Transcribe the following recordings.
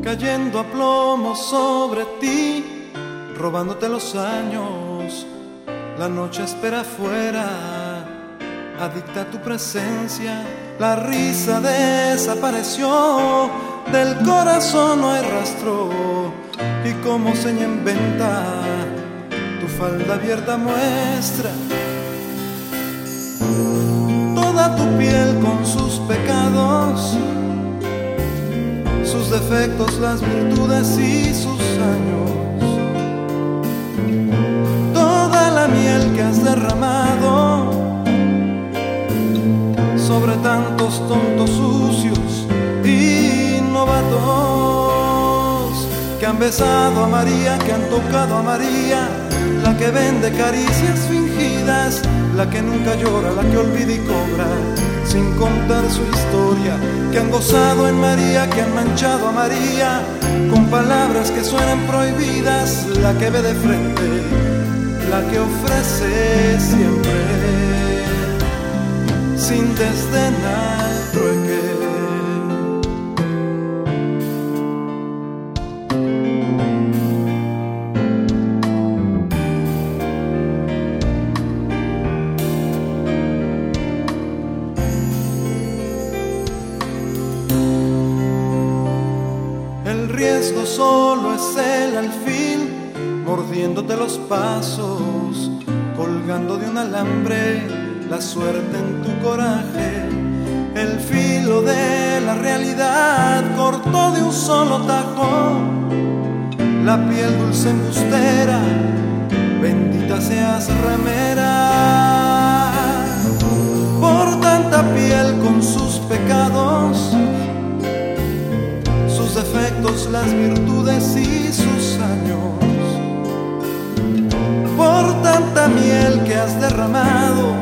cayendo a plomo sobre ti, robándote los años. La noche espera afuera, adicta a tu presencia. La risa desapareció, del corazón no hay rastro. Y como seña en venta, tu falda abierta muestra toda tu piel con sus pecados, sus defectos, las virtudes y sus años. Toda la miel que has derramado sobre tantos tontos sucios y novatos que han besado a María, que han tocado a María, la que vende caricias fingidas, la que nunca llora, la que olvida y cobra sin contar su historia, que han gozado en María, que han manchado a María con palabras que suenan prohibidas, la que ve de frente, la que ofrece siempre sin desdén al trueque. El riesgo solo es el alfil, mordiéndote los pasos, colgando de un alambre la suerte en tu coraje. El filo de la realidad cortó de un solo tajo la piel dulce embustera, bendita seas ramera. Por tanta piel con sus pecados, sus defectos, las virtudes y sus años. Por tanta miel que has derramado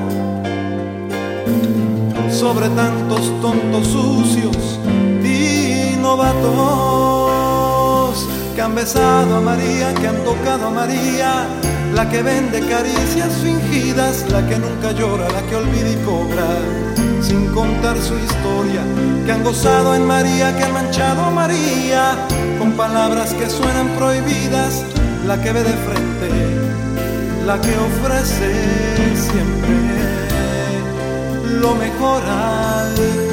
sobre tantos tontos sucios y novatos que han besado a María, que han tocado a María, la que vende caricias fingidas, la que nunca llora, la que olvida y cobra sin contar su historia, que han gozado en María, que han manchado a María con palabras que suenan prohibidas, la que ve de frente, la que ofrece siempre lo mejor al